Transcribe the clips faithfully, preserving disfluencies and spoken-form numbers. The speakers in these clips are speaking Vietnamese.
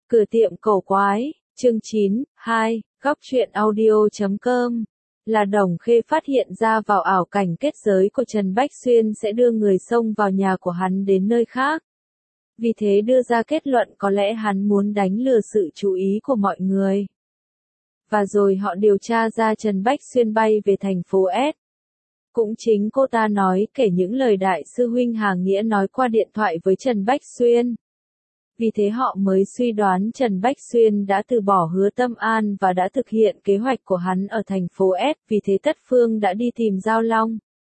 Cửa tiệm cổ quái, chương chín, hai, góc truyện audio chấm com. Là Đồng Khê phát hiện ra vào ảo cảnh kết giới của Trần Bách Xuyên sẽ đưa người xông vào nhà của hắn đến nơi khác. Vì thế đưa ra kết luận có lẽ hắn muốn đánh lừa sự chú ý của mọi người. Và rồi họ điều tra ra Trần Bách Xuyên bay về thành phố S. Cũng chính cô ta nói kể những lời đại sư huynh Hàng Nghĩa nói qua điện thoại với Trần Bách Xuyên. Vì thế họ mới suy đoán Trần Bách Xuyên đã từ bỏ Hứa Tâm An và đã thực hiện kế hoạch của hắn ở thành phố S. Vì thế Tất Phương đã đi tìm Giao Long.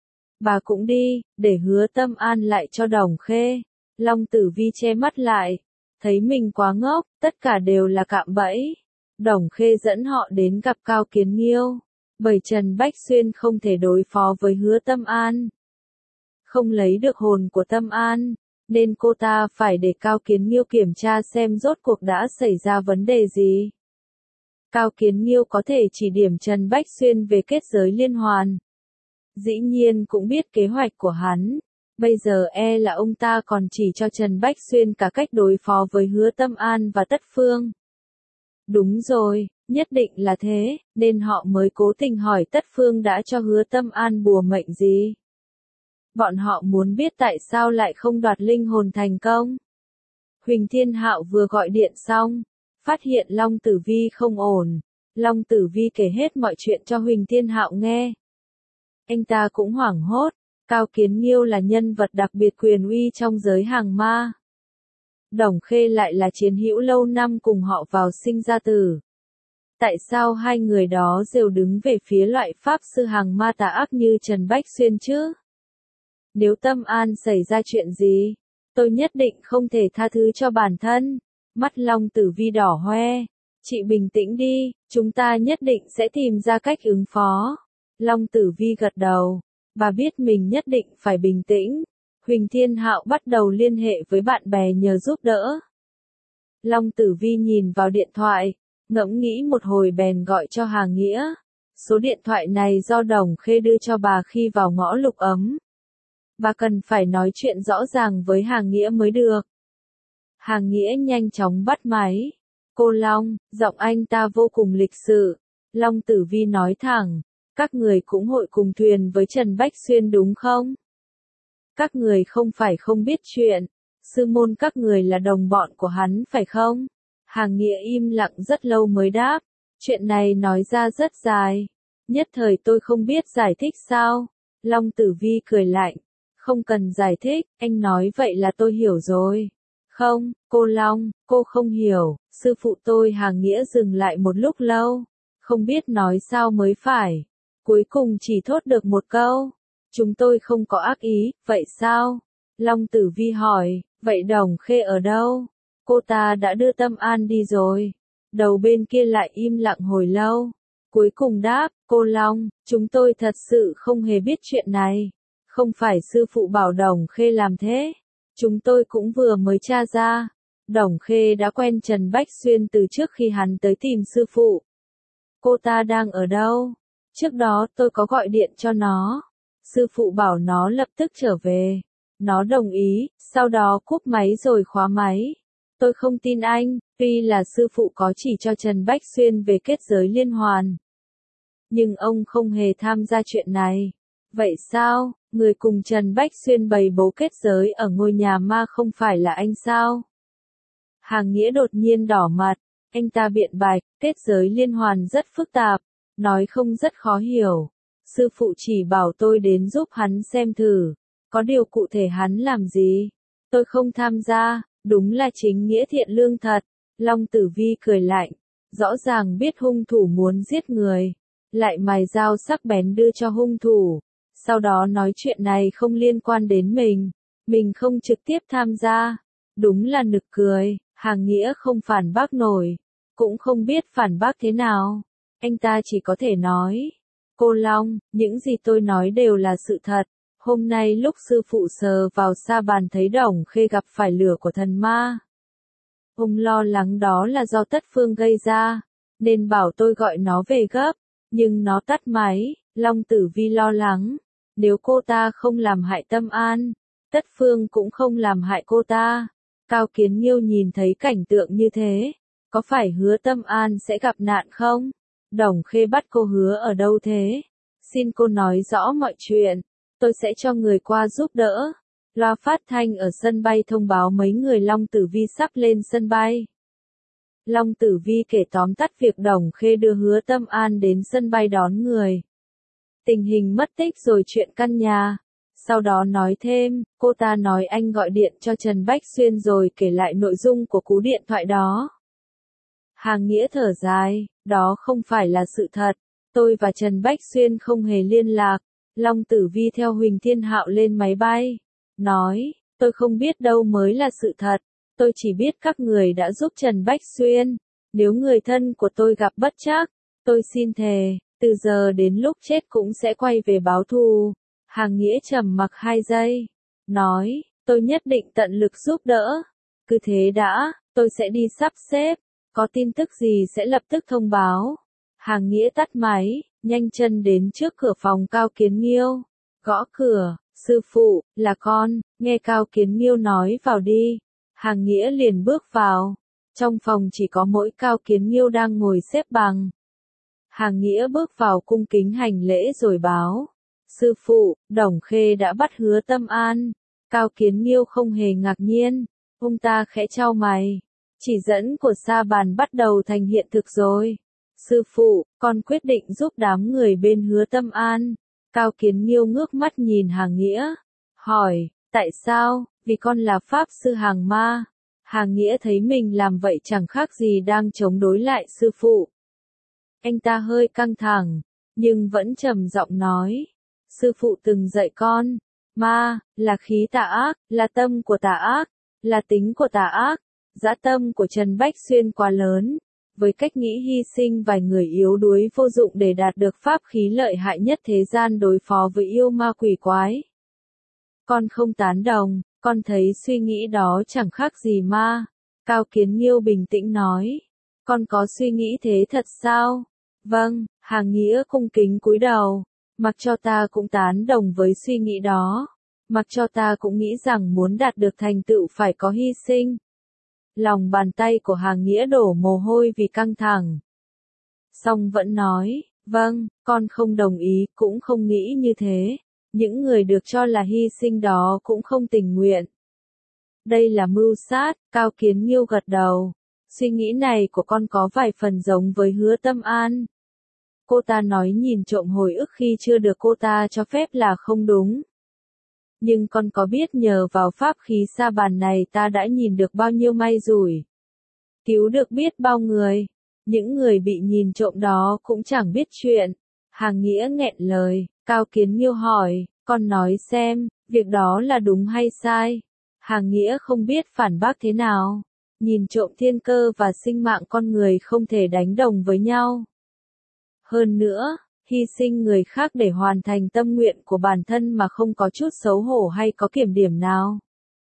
Bà cũng đi, để Hứa Tâm An lại cho Đồng Khê. Long Tử Vi che mắt lại. Thấy mình quá ngốc, tất cả đều là cạm bẫy. Đồng Khê dẫn họ đến gặp Cao Kiến Nghiêu. Bởi Trần Bách Xuyên không thể đối phó với Hứa Tâm An. Không lấy được hồn của Tâm An. Nên cô ta phải để Cao Kiến Nghiêu kiểm tra xem rốt cuộc đã xảy ra vấn đề gì. Cao Kiến Nghiêu có thể chỉ điểm Trần Bách Xuyên về kết giới liên hoàn. Dĩ nhiên cũng biết kế hoạch của hắn. Bây giờ e là ông ta còn chỉ cho Trần Bách Xuyên cả cách đối phó với Hứa Tâm An và Tất Phương. Đúng rồi, nhất định là thế, nên họ mới cố tình hỏi Tất Phương đã cho Hứa Tâm An bùa mệnh gì. Bọn họ muốn biết tại sao lại không đoạt linh hồn thành công. Huỳnh Thiên Hạo vừa gọi điện xong, phát hiện Long Tử Vi không ổn. Long Tử Vi kể hết mọi chuyện cho Huỳnh Thiên Hạo nghe. Anh ta cũng hoảng hốt, Cao Kiến Nghiêu là nhân vật đặc biệt quyền uy trong giới hàng ma. Đồng Khê lại là chiến hữu lâu năm cùng họ vào sinh ra tử. Tại sao hai người đó đều đứng về phía loại pháp sư hàng ma tà ác như Trần Bách Xuyên chứ? Nếu Tâm An xảy ra chuyện gì, tôi nhất định không thể tha thứ cho bản thân. Mắt Long Tử Vi đỏ hoe. Chị bình tĩnh đi, chúng ta nhất định sẽ tìm ra cách ứng phó. Long Tử Vi gật đầu. Bà biết mình nhất định phải bình tĩnh. Huỳnh Thiên Hạo bắt đầu liên hệ với bạn bè nhờ giúp đỡ. Long Tử Vi nhìn vào điện thoại, ngẫm nghĩ một hồi bèn gọi cho Hàng Nghĩa. Số điện thoại này do Đồng Khê đưa cho bà khi vào ngõ Lục Ấm. Bà cần phải nói chuyện rõ ràng với Hàng Nghĩa mới được. Hàng Nghĩa nhanh chóng bắt máy. Cô Long, giọng anh ta vô cùng lịch sự. Long Tử Vi nói thẳng, các người cũng hội cùng thuyền với Trần Bách Xuyên đúng không? Các người không phải không biết chuyện. Sư môn các người là đồng bọn của hắn phải không? Hàng Nghĩa im lặng rất lâu mới đáp. Chuyện này nói ra rất dài. Nhất thời tôi không biết giải thích sao. Long Tử Vi cười lạnh. Không cần giải thích, anh nói vậy là tôi hiểu rồi. Không, cô Long, cô không hiểu, sư phụ tôi Hàng Nghĩa dừng lại một lúc lâu. Không biết nói sao mới phải. Cuối cùng chỉ thốt được một câu. Chúng tôi không có ác ý, vậy sao? Long Tử Vi hỏi, vậy Đồng Khê ở đâu? Cô ta đã đưa Tâm An đi rồi. Đầu bên kia lại im lặng hồi lâu. Cuối cùng đáp, cô Long, chúng tôi thật sự không hề biết chuyện này. Không phải sư phụ bảo Đồng Khê làm thế. Chúng tôi cũng vừa mới tra ra. Đồng Khê đã quen Trần Bách Xuyên từ trước khi hắn tới tìm sư phụ. Cô ta đang ở đâu? Trước đó tôi có gọi điện cho nó. Sư phụ bảo nó lập tức trở về. Nó đồng ý, sau đó cúp máy rồi khóa máy. Tôi không tin anh, tuy là sư phụ có chỉ cho Trần Bách Xuyên về kết giới liên hoàn. Nhưng ông không hề tham gia chuyện này. Vậy sao, người cùng Trần Bách Xuyên bày bố kết giới ở ngôi nhà ma không phải là anh sao? Hàng Nghĩa đột nhiên đỏ mặt, anh ta biện bạch, kết giới liên hoàn rất phức tạp, nói không rất khó hiểu. Sư phụ chỉ bảo tôi đến giúp hắn xem thử, có điều cụ thể hắn làm gì? Tôi không tham gia, đúng là chính nghĩa thiện lương thật. Long Tử Vi cười lạnh, rõ ràng biết hung thủ muốn giết người, lại mài dao sắc bén đưa cho hung thủ. Sau đó nói chuyện này không liên quan đến mình, mình không trực tiếp tham gia. Đúng là nực cười, Hàng Nghĩa không phản bác nổi, cũng không biết phản bác thế nào. Anh ta chỉ có thể nói, cô Long, những gì tôi nói đều là sự thật. Hôm nay lúc sư phụ sờ vào sa bàn thấy Đồng Khê gặp phải lửa của thần ma. Ông lo lắng đó là do Tất Phương gây ra, nên bảo tôi gọi nó về gấp, nhưng nó tắt máy. Long Tử Vi lo lắng. Nếu cô ta không làm hại Tâm An, Tất Phương cũng không làm hại cô ta. Cao Kiến Nghiêu nhìn thấy cảnh tượng như thế, có phải Hứa Tâm An sẽ gặp nạn không? Đồng Khê bắt cô Hứa ở đâu thế? Xin cô nói rõ mọi chuyện, tôi sẽ cho người qua giúp đỡ. Loa phát thanh ở sân bay thông báo mấy người Long Tử Vi sắp lên sân bay. Long Tử Vi kể tóm tắt việc Đồng Khê đưa Hứa Tâm An đến sân bay đón người. Tình hình mất tích rồi chuyện căn nhà. Sau đó nói thêm, cô ta nói anh gọi điện cho Trần Bách Xuyên rồi kể lại nội dung của cú điện thoại đó. Hàng Nghĩa thở dài, đó không phải là sự thật. Tôi và Trần Bách Xuyên không hề liên lạc. Long Tử Vi theo Huỳnh Thiên Hạo lên máy bay. Nói, tôi không biết đâu mới là sự thật. Tôi chỉ biết các người đã giúp Trần Bách Xuyên. Nếu người thân của tôi gặp bất trắc, tôi xin thề, từ giờ đến lúc chết cũng sẽ quay về báo thù. Hàng Nghĩa trầm mặc hai giây. Nói, tôi nhất định tận lực giúp đỡ. Cứ thế đã, tôi sẽ đi sắp xếp. Có tin tức gì sẽ lập tức thông báo. Hàng Nghĩa tắt máy, nhanh chân đến trước cửa phòng Cao Kiến Nghiêu. Gõ cửa, sư phụ, là con, nghe Cao Kiến Nghiêu nói vào đi. Hàng Nghĩa liền bước vào. Trong phòng chỉ có mỗi Cao Kiến Nghiêu đang ngồi xếp bằng. Hàng Nghĩa bước vào cung kính hành lễ rồi báo. Sư phụ, Đồng Khê đã bắt Hứa Tâm An. Cao Kiến Nghiêu không hề ngạc nhiên. Ông ta khẽ chau mày. Chỉ dẫn của Sa Bàn bắt đầu thành hiện thực rồi. Sư phụ, con quyết định giúp đám người bên Hứa Tâm An. Cao Kiến Nghiêu ngước mắt nhìn Hàng Nghĩa. Hỏi, tại sao? Vì con là Pháp Sư Hàng Ma. Hàng Nghĩa thấy mình làm vậy chẳng khác gì đang chống đối lại sư phụ. Anh ta hơi căng thẳng, nhưng vẫn trầm giọng nói. Sư phụ từng dạy con, ma, là khí tà ác, là tâm của tà ác, là tính của tà ác. Dã tâm của Trần Bách Xuyên quá lớn, với cách nghĩ hy sinh vài người yếu đuối vô dụng để đạt được pháp khí lợi hại nhất thế gian đối phó với yêu ma quỷ quái. Con không tán đồng, con thấy suy nghĩ đó chẳng khác gì ma. Cao Kiến Nghiêu bình tĩnh nói. Con có suy nghĩ thế thật sao? Vâng, Hàng Nghĩa cung kính cúi đầu. Mặc cho ta cũng tán đồng với suy nghĩ đó. Mặc cho ta cũng nghĩ rằng muốn đạt được thành tựu phải có hy sinh. Lòng bàn tay của Hàng Nghĩa đổ mồ hôi vì căng thẳng. Song vẫn nói, vâng, con không đồng ý, cũng không nghĩ như thế. Những người được cho là hy sinh đó cũng không tình nguyện. Đây là mưu sát, Cao Kiến Nghiêu gật đầu. Suy nghĩ này của con có vài phần giống với Hứa Tâm An. Cô ta nói nhìn trộm hồi ức khi chưa được cô ta cho phép là không đúng. Nhưng con có biết nhờ vào pháp khí Sa Bàn này ta đã nhìn được bao nhiêu may rủi. Cứu được biết bao người. Những người bị nhìn trộm đó cũng chẳng biết chuyện. Hàng Nghĩa nghẹn lời, Cao Kiến Nghiêu hỏi, con nói xem, việc đó là đúng hay sai? Hàng Nghĩa không biết phản bác thế nào. Nhìn trộm thiên cơ và sinh mạng con người không thể đánh đồng với nhau. Hơn nữa, hy sinh người khác để hoàn thành tâm nguyện của bản thân mà không có chút xấu hổ hay có kiểm điểm nào.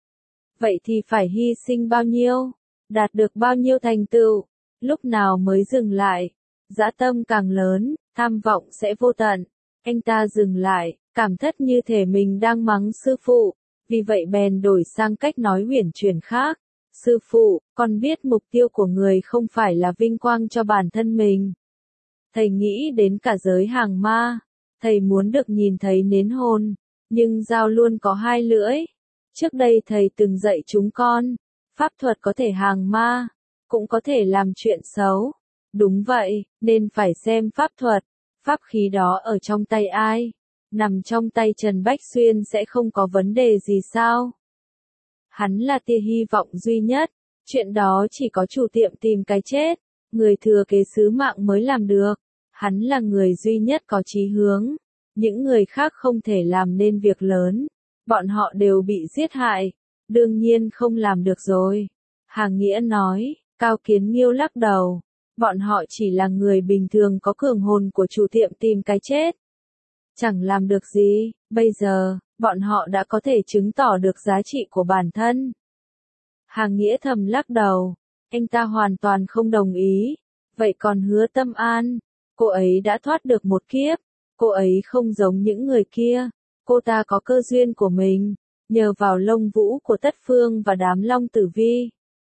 Vậy thì phải hy sinh bao nhiêu? Đạt được bao nhiêu thành tựu? Lúc nào mới dừng lại? Dã tâm càng lớn, tham vọng sẽ vô tận. Anh ta dừng lại, cảm thất như thể mình đang mắng sư phụ. Vì vậy bèn đổi sang cách nói uyển chuyển khác. Sư phụ, con biết mục tiêu của người không phải là vinh quang cho bản thân mình. Thầy nghĩ đến cả giới hàng ma. Thầy muốn được nhìn thấy nến hồn. Nhưng dao luôn có hai lưỡi. Trước đây thầy từng dạy chúng con. Pháp thuật có thể hàng ma. Cũng có thể làm chuyện xấu. Đúng vậy, nên phải xem pháp thuật. Pháp khí đó ở trong tay ai? Nằm trong tay Trần Bách Xuyên sẽ không có vấn đề gì sao? Hắn là tia hy vọng duy nhất. Chuyện đó chỉ có chủ tiệm tìm cái chết. Người thừa kế sứ mạng mới làm được. Hắn là người duy nhất có chí hướng. Những người khác không thể làm nên việc lớn. Bọn họ đều bị giết hại. Đương nhiên không làm được rồi. Hàng Nghĩa nói, Cao Kiến Nghiêu lắc đầu. Bọn họ chỉ là người bình thường có cường hồn của chủ tiệm tìm cái chết. Chẳng làm được gì, bây giờ, bọn họ đã có thể chứng tỏ được giá trị của bản thân. Hàng Nghĩa thầm lắc đầu. Anh ta hoàn toàn không đồng ý. Vậy còn Hứa Tâm An? Cô ấy đã thoát được một kiếp. Cô ấy không giống những người kia. Cô ta có cơ duyên của mình. Nhờ vào lông vũ của Tất Phương và đám Long Tử Vi.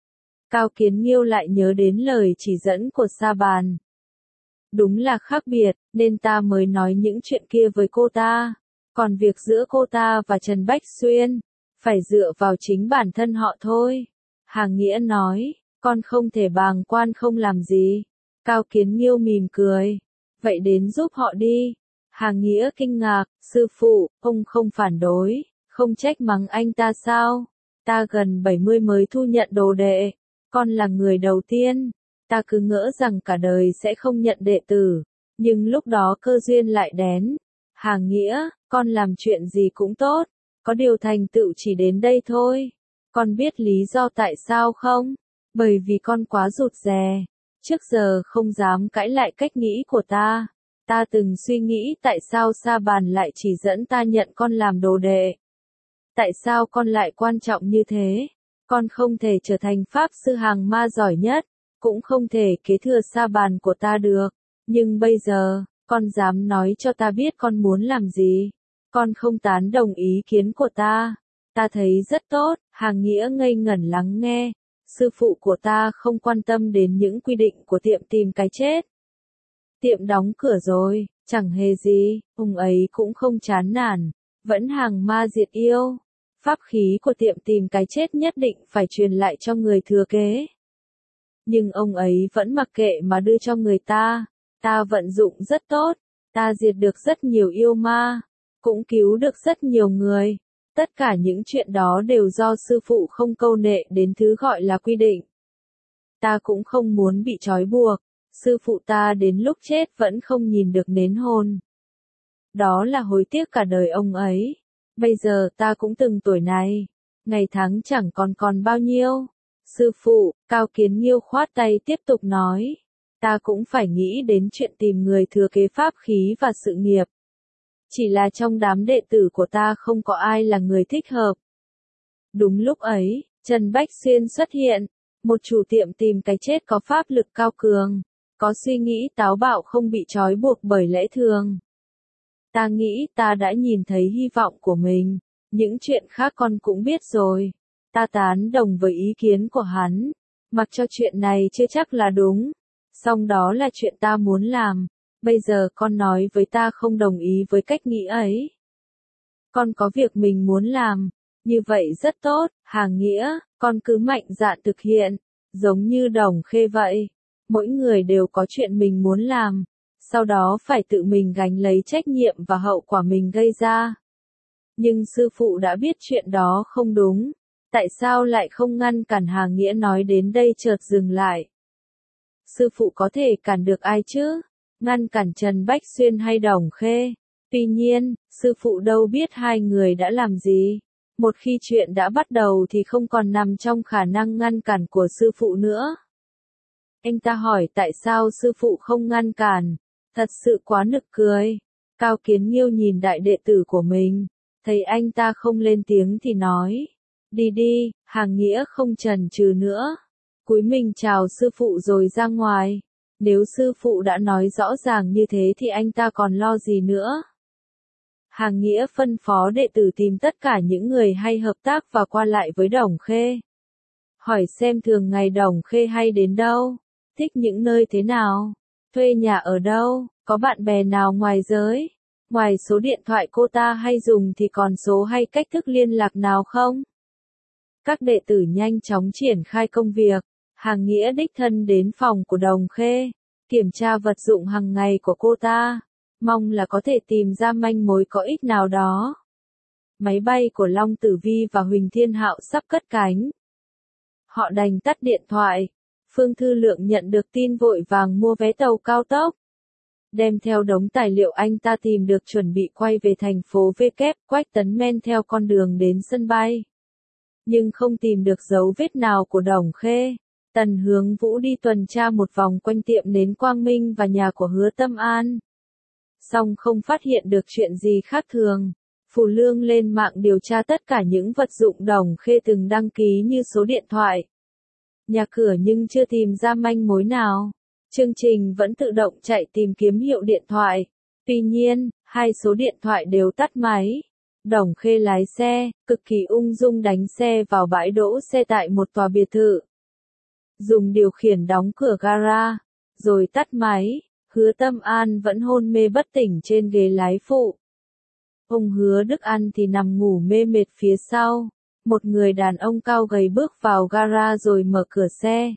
Cao Kiến Nghiêu lại nhớ đến lời chỉ dẫn của Sa Bàn. Đúng là khác biệt, nên ta mới nói những chuyện kia với cô ta. Còn việc giữa cô ta và Trần Bách Xuyên, phải dựa vào chính bản thân họ thôi. Hàng Nghĩa nói, con không thể bàng quan không làm gì. Cao Kiến Nghiêu mỉm cười. Vậy đến giúp họ đi. Hàng Nghĩa kinh ngạc, sư phụ, ông không phản đối, không trách mắng anh ta sao? Ta gần bảy mươi mới thu nhận đồ đệ, con là người đầu tiên. Ta cứ ngỡ rằng cả đời sẽ không nhận đệ tử, nhưng lúc đó cơ duyên lại đến. Hàng Nghĩa, con làm chuyện gì cũng tốt, có điều thành tựu chỉ đến đây thôi. Con biết lý do tại sao không? Bởi vì con quá rụt rè, trước giờ không dám cãi lại cách nghĩ của ta. Ta từng suy nghĩ tại sao Sa Bàn lại chỉ dẫn ta nhận con làm đồ đệ. Tại sao con lại quan trọng như thế? Con không thể trở thành pháp sư hàng ma giỏi nhất, cũng không thể kế thừa Sa Bàn của ta được. Nhưng bây giờ, con dám nói cho ta biết con muốn làm gì. Con không tán đồng ý kiến của ta. Ta thấy rất tốt. Hàng Nghĩa ngây ngẩn lắng nghe. Sư phụ của ta không quan tâm đến những quy định của tiệm tìm cái chết. Tiệm đóng cửa rồi, chẳng hề gì, ông ấy cũng không chán nản, vẫn hàng ma diệt yêu. Pháp khí của tiệm tìm cái chết nhất định phải truyền lại cho người thừa kế. Nhưng ông ấy vẫn mặc kệ mà đưa cho người ta. Ta vận dụng rất tốt, ta diệt được rất nhiều yêu ma, cũng cứu được rất nhiều người. Tất cả những chuyện đó đều do sư phụ không câu nệ đến thứ gọi là quy định. Ta cũng không muốn bị trói buộc, sư phụ ta đến lúc chết vẫn không nhìn được nến hôn. Đó là hối tiếc cả đời ông ấy. Bây giờ ta cũng từng tuổi này, ngày tháng chẳng còn còn bao nhiêu. Sư phụ, Cao Kiến Nghiêu khoát tay tiếp tục nói. Ta cũng phải nghĩ đến chuyện tìm người thừa kế pháp khí và sự nghiệp. Chỉ là trong đám đệ tử của ta không có ai là người thích hợp. Đúng lúc ấy, Trần Bách Xuyên xuất hiện, một chủ tiệm tìm cái chết có pháp lực cao cường, có suy nghĩ táo bạo không bị trói buộc bởi lẽ thường. Ta nghĩ ta đã nhìn thấy hy vọng của mình, những chuyện khác con cũng biết rồi. Ta tán đồng với ý kiến của hắn, mặc cho chuyện này chưa chắc là đúng, song đó là chuyện ta muốn làm. Bây giờ con nói với ta không đồng ý với cách nghĩ ấy. Con có việc mình muốn làm, như vậy rất tốt. Hàng Nghĩa, con cứ mạnh dạn thực hiện, giống như Đồng Khê vậy. Mỗi người đều có chuyện mình muốn làm, sau đó phải tự mình gánh lấy trách nhiệm và hậu quả mình gây ra. Nhưng sư phụ đã biết chuyện đó không đúng, tại sao lại không ngăn cản? Hàng Nghĩa nói đến đây chợt dừng lại. Sư phụ có thể cản được ai chứ? Ngăn cản Trần Bách Xuyên hay Đồng Khê? Tuy nhiên, sư phụ đâu biết hai người đã làm gì. Một khi chuyện đã bắt đầu thì không còn nằm trong khả năng ngăn cản của sư phụ nữa. Anh ta hỏi tại sao sư phụ không ngăn cản. Thật sự quá nực cười. Cao Kiến Nghiêu nhìn đại đệ tử của mình, thấy anh ta không lên tiếng thì nói. Đi đi. Hàng Nghĩa không chần chừ nữa, cúi mình chào sư phụ rồi ra ngoài. Nếu sư phụ đã nói rõ ràng như thế thì anh ta còn lo gì nữa. Hàng Nghĩa phân phó đệ tử tìm tất cả những người hay hợp tác và qua lại với Đồng Khê. Hỏi xem thường ngày Đồng Khê hay đến đâu, thích những nơi thế nào, thuê nhà ở đâu, có bạn bè nào ngoài giới. Ngoài số điện thoại cô ta hay dùng thì còn số hay cách thức liên lạc nào không? Các đệ tử nhanh chóng triển khai công việc. Hàng Nghĩa đích thân đến phòng của Đồng Khê, kiểm tra vật dụng hàng ngày của cô ta, mong là có thể tìm ra manh mối có ích nào đó. Máy bay của Long Tử Vi và Huỳnh Thiên Hạo sắp cất cánh. Họ đành tắt điện thoại. Phương Thư Lượng nhận được tin vội vàng mua vé tàu cao tốc. Đem theo đống tài liệu anh ta tìm được chuẩn bị quay về thành phố V kép, Quách Tấn men theo con đường đến sân bay. Nhưng không tìm được dấu vết nào của Đồng Khê. Tần Hướng Vũ đi tuần tra một vòng quanh tiệm nến Quang Minh và nhà của Hứa Tâm An. Song không phát hiện được chuyện gì khác thường. Phù Lương lên mạng điều tra tất cả những vật dụng Đồng Khê từng đăng ký như số điện thoại, nhà cửa nhưng chưa tìm ra manh mối nào. Chương trình vẫn tự động chạy tìm kiếm hiệu điện thoại. Tuy nhiên, hai số điện thoại đều tắt máy. Đồng Khê lái xe, cực kỳ ung dung đánh xe vào bãi đỗ xe tại một tòa biệt thự. dùng điều khiển đóng cửa gara, rồi tắt máy. Hứa Tâm An vẫn hôn mê bất tỉnh trên ghế lái phụ. Ông Hứa Đức An thì nằm ngủ mê mệt phía sau. Một người đàn ông cao gầy bước vào gara rồi mở cửa xe.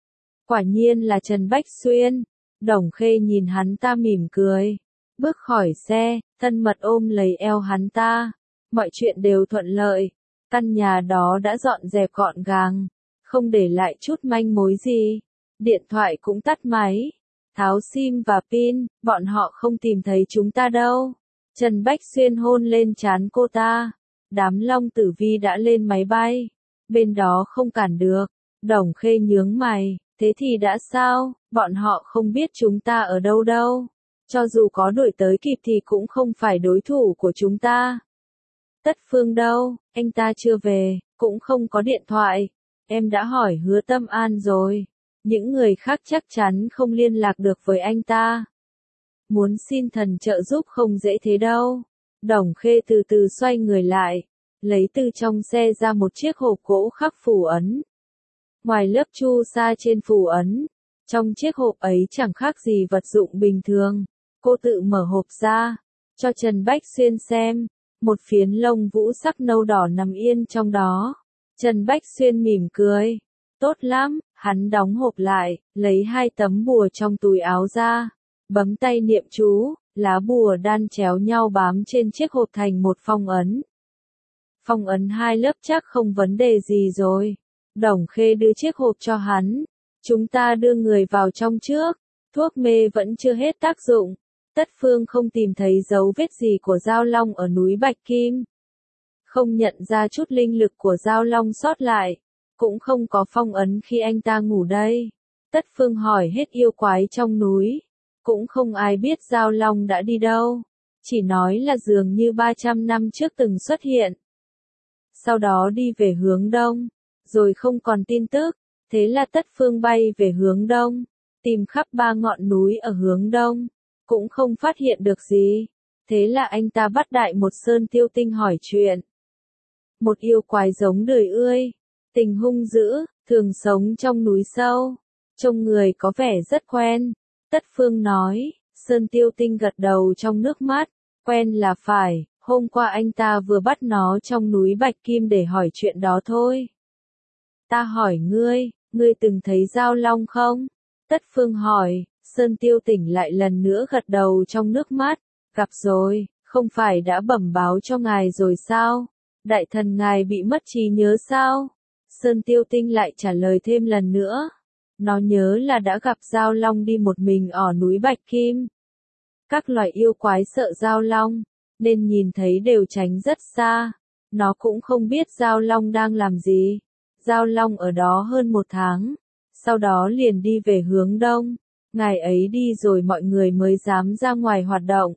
Quả nhiên là Trần Bách Xuyên. Đồng Khê nhìn hắn ta mỉm cười. Bước khỏi xe, thân mật ôm lấy eo hắn ta. Mọi chuyện đều thuận lợi. Căn nhà đó đã dọn dẹp gọn gàng. Không để lại chút manh mối gì. Điện thoại cũng tắt máy. Tháo sim và pin, bọn họ không tìm thấy chúng ta đâu. Trần Bách Xuyên hôn lên trán cô ta. Đám Long Tử Vi đã lên máy bay. Bên đó không cản được. Đồng Khê nhướng mày. Thế thì đã sao, bọn họ không biết chúng ta ở đâu đâu. Cho dù có đuổi tới kịp thì cũng không phải đối thủ của chúng ta. Tất Phương đâu, anh ta chưa về, cũng không có điện thoại. Em đã hỏi Hứa Tâm An rồi. Những người khác chắc chắn không liên lạc được với anh ta. Muốn xin thần trợ giúp không dễ thế đâu. Đồng Khê từ từ xoay người lại, lấy từ trong xe ra một chiếc hộp gỗ khắc phù ấn. Ngoài lớp chu sa trên phù ấn, trong chiếc hộp ấy chẳng khác gì vật dụng bình thường. Cô tự mở hộp ra, cho Trần Bách Xuyên xem. Một phiến lông vũ sắc nâu đỏ nằm yên trong đó. Trần Bách Xuyên mỉm cười. Tốt lắm, hắn đóng hộp lại, lấy hai tấm bùa trong túi áo ra. Bấm tay niệm chú, lá bùa đan chéo nhau bám trên chiếc hộp thành một phong ấn. Phong ấn hai lớp chắc không vấn đề gì rồi. Đồng Khê đưa chiếc hộp cho hắn. Chúng ta đưa người vào trong trước. Thuốc mê vẫn chưa hết tác dụng. Tất Phương không tìm thấy dấu vết gì của Giao Long ở núi Bạch Kim. Không nhận ra chút linh lực của Giao Long sót lại. Cũng không có phong ấn khi anh ta ngủ đây. Tất Phương hỏi hết yêu quái trong núi. Cũng không ai biết Giao Long đã đi đâu. Chỉ nói là dường như ba trăm năm trước từng xuất hiện. Sau đó đi về hướng đông. Rồi không còn tin tức. Thế là Tất Phương bay về hướng đông. Tìm khắp ba ngọn núi ở hướng đông. Cũng không phát hiện được gì. Thế là anh ta bắt Đại Một Sơn Tiêu Tinh hỏi chuyện. Một yêu quái giống đời ươi. Tình hung dữ, thường sống trong núi sâu. Trông người có vẻ rất quen. Tất Phương nói. Sơn Tiêu Tinh gật đầu trong nước mắt. Quen là phải, hôm qua anh ta vừa bắt nó trong núi Bạch Kim để hỏi chuyện đó thôi. Ta hỏi ngươi, ngươi từng thấy Giao Long không? Tất Phương hỏi. Sơn Tiêu Tỉnh lại lần nữa gật đầu trong nước mắt. Gặp rồi, không phải đã bẩm báo cho ngài rồi sao? Đại thần ngài bị mất trí nhớ sao? Sơn Tiêu Tinh lại trả lời thêm lần nữa. Nó nhớ là đã gặp Giao Long đi một mình ở núi Bạch Kim. Các loài yêu quái sợ Giao Long, nên nhìn thấy đều tránh rất xa. Nó cũng không biết Giao Long đang làm gì. Giao Long ở đó hơn một tháng. Sau đó liền đi về hướng đông. Ngày ấy đi rồi mọi người mới dám ra ngoài hoạt động.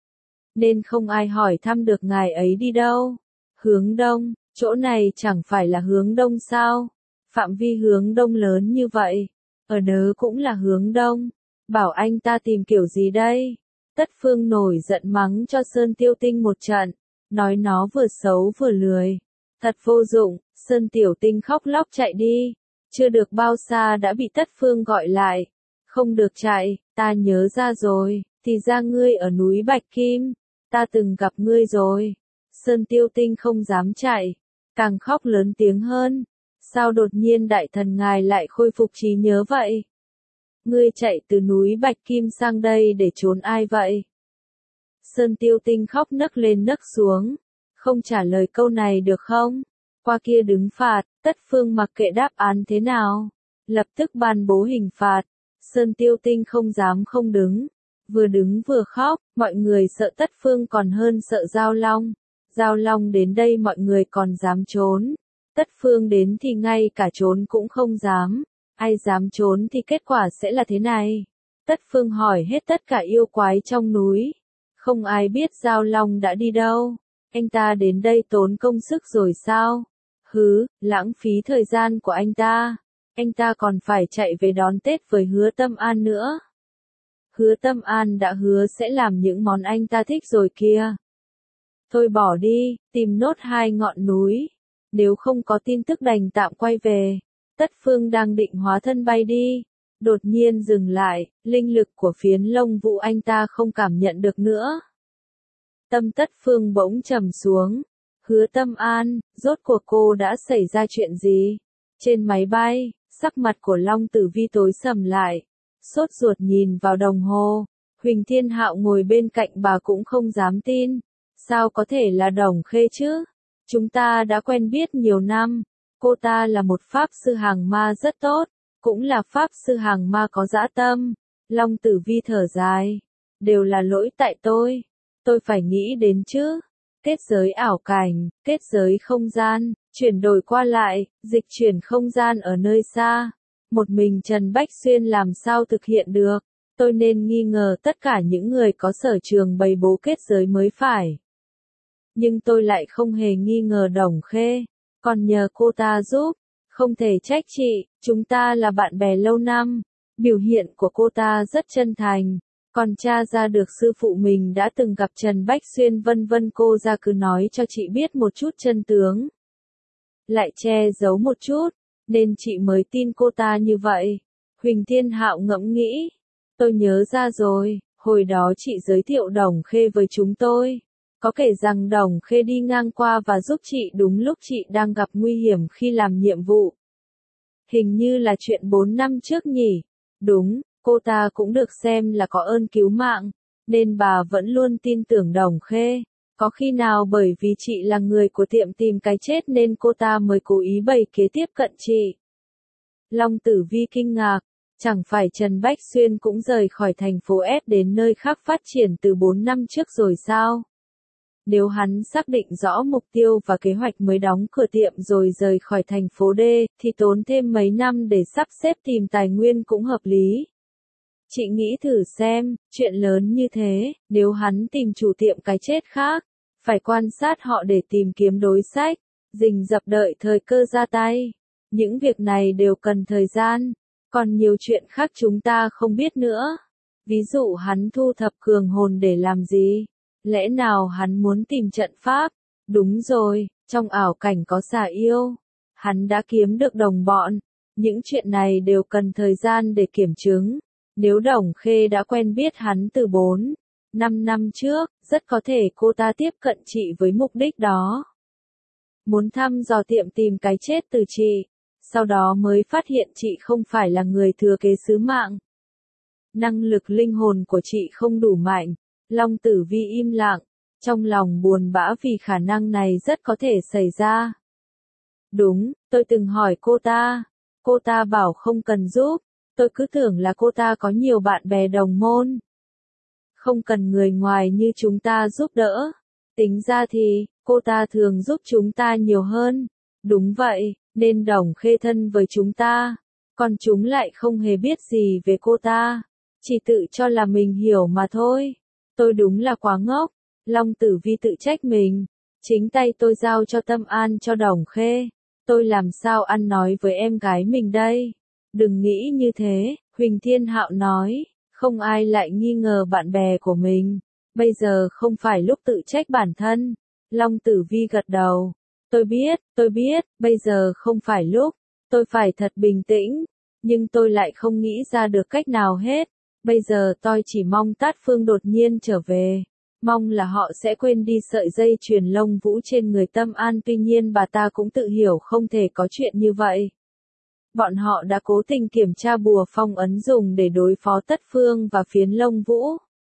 Nên không ai hỏi thăm được ngài ấy đi đâu. Hướng đông, chỗ này chẳng phải là hướng đông sao? Phạm vi hướng đông lớn như vậy. Ở đớ cũng là hướng đông. Bảo anh ta tìm kiểu gì đây? Tất Phương nổi giận mắng cho Sơn Tiêu Tinh một trận. Nói nó vừa xấu vừa lười. Thật vô dụng, Sơn Tiểu Tinh khóc lóc chạy đi. Chưa được bao xa đã bị Tất Phương gọi lại. Không được chạy, ta nhớ ra rồi, thì ra ngươi ở núi Bạch Kim. Ta từng gặp ngươi rồi. Sơn Tiêu Tinh không dám chạy. Càng khóc lớn tiếng hơn. Sao đột nhiên đại thần ngài lại khôi phục trí nhớ vậy? Ngươi chạy từ núi Bạch Kim sang đây để trốn ai vậy? Sơn Tiêu Tinh khóc nấc lên nấc xuống. Không trả lời câu này được không? Qua kia đứng phạt, Tất Phương mặc kệ đáp án thế nào. Lập tức ban bố hình phạt. Sơn Tiêu Tinh không dám không đứng. Vừa đứng vừa khóc, mọi người sợ Tất Phương còn hơn sợ Giao Long. Giao Long đến đây mọi người còn dám trốn. Tất Phương đến thì ngay cả trốn cũng không dám. Ai dám trốn thì kết quả sẽ là thế này. Tất Phương hỏi hết tất cả yêu quái trong núi. Không ai biết Giao Long đã đi đâu. Anh ta đến đây tốn công sức rồi sao? Hứ, lãng phí thời gian của anh ta. Anh ta còn phải chạy về đón Tết với Hứa Tâm An nữa. Hứa Tâm An đã hứa sẽ làm những món anh ta thích rồi kia. Thôi bỏ đi, tìm nốt hai ngọn núi. Nếu không có tin tức đành tạm quay về. Tất Phương đang định hóa thân bay đi, đột nhiên dừng lại, linh lực của phiến lông vũ anh ta không cảm nhận được nữa. Tâm Tất Phương bỗng trầm xuống. Hứa Tâm An, rốt cuộc cô đã xảy ra chuyện gì? Trên máy bay, sắc mặt của Long Tử Vi tối sầm lại, sốt ruột nhìn vào đồng hồ. Huỳnh Thiên Hạo ngồi bên cạnh bà cũng không dám tin. Sao có thể là Đồng Khê chứ? Chúng ta đã quen biết nhiều năm. Cô ta là một pháp sư hàng ma rất tốt, cũng là pháp sư hàng ma có dã tâm. Long Tử Vi thở dài. Đều là lỗi tại tôi. Tôi phải nghĩ đến chứ. Kết giới ảo cảnh, kết giới không gian, chuyển đổi qua lại, dịch chuyển không gian ở nơi xa. Một mình Trần Bách Xuyên làm sao thực hiện được? Tôi nên nghi ngờ tất cả những người có sở trường bày bố kết giới mới phải. Nhưng tôi lại không hề nghi ngờ Đồng Khê, còn nhờ cô ta giúp, không thể trách chị, chúng ta là bạn bè lâu năm. Biểu hiện của cô ta rất chân thành, còn tra ra được sư phụ mình đã từng gặp Trần Bách Xuyên vân vân, cô ra cứ nói cho chị biết một chút chân tướng. Lại che giấu một chút, nên chị mới tin cô ta như vậy. Huỳnh Thiên Hạo ngẫm nghĩ, tôi nhớ ra rồi, hồi đó chị giới thiệu Đồng Khê với chúng tôi. Có kể rằng Đồng Khê đi ngang qua và giúp chị đúng lúc chị đang gặp nguy hiểm khi làm nhiệm vụ. Hình như là chuyện bốn năm trước nhỉ? Đúng, cô ta cũng được xem là có ơn cứu mạng, nên bà vẫn luôn tin tưởng Đồng Khê. Có khi nào bởi vì chị là người của tiệm tìm cái chết nên cô ta mới cố ý bày kế tiếp cận chị? Long Tử Vi kinh ngạc, chẳng phải Trần Bách Xuyên cũng rời khỏi thành phố S đến nơi khác phát triển từ bốn năm trước rồi sao? Nếu hắn xác định rõ mục tiêu và kế hoạch mới đóng cửa tiệm rồi rời khỏi thành phố D, thì tốn thêm mấy năm để sắp xếp tìm tài nguyên cũng hợp lý. Chị nghĩ thử xem, chuyện lớn như thế, nếu hắn tìm chủ tiệm cái chết khác, phải quan sát họ để tìm kiếm đối sách, rình rập đợi thời cơ ra tay. Những việc này đều cần thời gian, còn nhiều chuyện khác chúng ta không biết nữa. Ví dụ hắn thu thập cường hồn để làm gì? Lẽ nào hắn muốn tìm trận pháp? Đúng rồi, trong ảo cảnh có xà yêu. Hắn đã kiếm được đồng bọn. Những chuyện này đều cần thời gian để kiểm chứng. Nếu Đồng Khê đã quen biết hắn từ bốn, năm năm trước, rất có thể cô ta tiếp cận chị với mục đích đó. Muốn thăm dò tiệm tìm cái chết từ chị, sau đó mới phát hiện chị không phải là người thừa kế sứ mạng. Năng lực linh hồn của chị không đủ mạnh. Long Tử Vi im lặng, trong lòng buồn bã vì khả năng này rất có thể xảy ra. Đúng, tôi từng hỏi cô ta. Cô ta bảo không cần giúp, tôi cứ tưởng là cô ta có nhiều bạn bè đồng môn. Không cần người ngoài như chúng ta giúp đỡ. Tính ra thì, cô ta thường giúp chúng ta nhiều hơn. Đúng vậy, nên Đồng Khê thân với chúng ta. Còn chúng lại không hề biết gì về cô ta. Chỉ tự cho là mình hiểu mà thôi. Tôi đúng là quá ngốc. Long Tử Vi tự trách mình. Chính tay tôi giao cho Tâm An cho Đồng Khê. Tôi làm sao ăn nói với em gái mình đây? Đừng nghĩ như thế, Huỳnh Thiên Hạo nói. Không ai lại nghi ngờ bạn bè của mình. Bây giờ không phải lúc tự trách bản thân. Long Tử Vi gật đầu. Tôi biết, tôi biết, bây giờ không phải lúc. Tôi phải thật bình tĩnh. Nhưng tôi lại không nghĩ ra được cách nào hết. Bây giờ tôi chỉ mong Tát Phương đột nhiên trở về. Mong là họ sẽ quên đi sợi dây chuyền lông vũ trên người Tâm An, tuy nhiên bà ta cũng tự hiểu không thể có chuyện như vậy. Bọn họ đã cố tình kiểm tra bùa phong ấn dùng để đối phó Tất Phương và phiến lông vũ.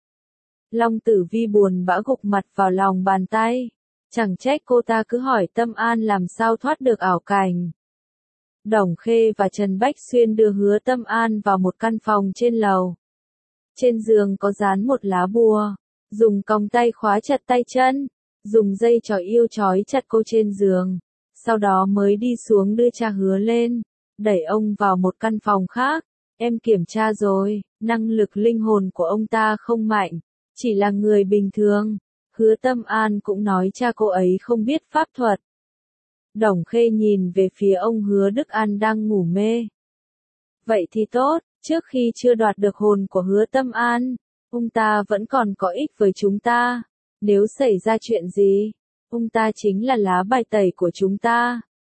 Long Tử Vi buồn bã gục mặt vào lòng bàn tay. Chẳng trách cô ta cứ hỏi Tâm An làm sao thoát được ảo cảnh. Đồng Khê và Trần Bách Xuyên đưa Hứa Tâm An vào một căn phòng trên lầu. Trên giường có dán một lá bùa, dùng còng tay khóa chặt tay chân, dùng dây chói yêu trói chặt cô trên giường, sau đó mới đi xuống đưa cha Hứa lên, đẩy ông vào một căn phòng khác. Em kiểm tra rồi, năng lực linh hồn của ông ta không mạnh, chỉ là người bình thường. Hứa Tâm An cũng nói cha cô ấy không biết pháp thuật. Đồng Khê nhìn về phía ông Hứa Đức An đang ngủ mê. Vậy thì tốt. Trước khi chưa đoạt được hồn của Hứa Tâm An, ông ta vẫn còn có ích với chúng ta. Nếu xảy ra chuyện gì, ông ta chính là lá bài tẩy của chúng ta.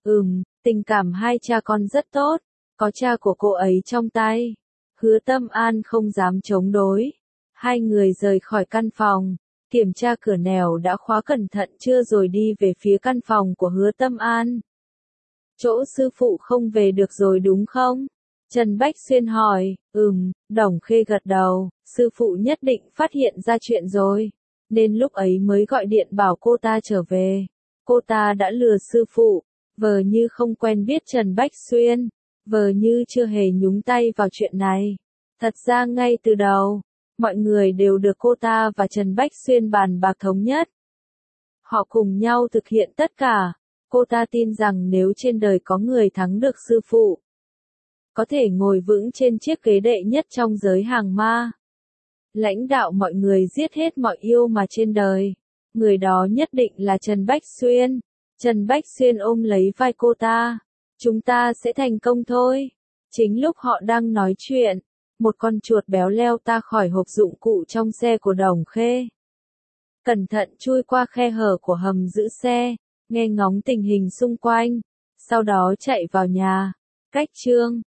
Ừm, tình cảm hai cha con rất tốt, có cha của cô ấy trong tay. Hứa Tâm An không dám chống đối. Hai người rời khỏi căn phòng, kiểm tra cửa nẻo đã khóa cẩn thận chưa rồi đi về phía căn phòng của Hứa Tâm An. Chỗ sư phụ không về được rồi đúng không? Trần Bách Xuyên hỏi. Ừm, Đồng Khê gật đầu, sư phụ nhất định phát hiện ra chuyện rồi, nên lúc ấy mới gọi điện bảo cô ta trở về. Cô ta đã lừa sư phụ, vờ như không quen biết Trần Bách Xuyên, vờ như chưa hề nhúng tay vào chuyện này. Thật ra ngay từ đầu, mọi người đều được cô ta và Trần Bách Xuyên bàn bạc thống nhất. Họ cùng nhau thực hiện tất cả. Cô ta tin rằng nếu trên đời có người thắng được sư phụ, có thể ngồi vững trên chiếc ghế đệ nhất trong giới hàng ma, lãnh đạo mọi người giết hết mọi yêu mà trên đời, người đó nhất định là Trần Bách Xuyên. Trần Bách Xuyên ôm lấy vai cô ta. Chúng ta sẽ thành công thôi. Chính lúc họ đang nói chuyện, một con chuột béo leo ta khỏi hộp dụng cụ trong xe của Đồng Khê. Cẩn thận chui qua khe hở của hầm giữ xe, nghe ngóng tình hình xung quanh, sau đó chạy vào nhà. Cách chương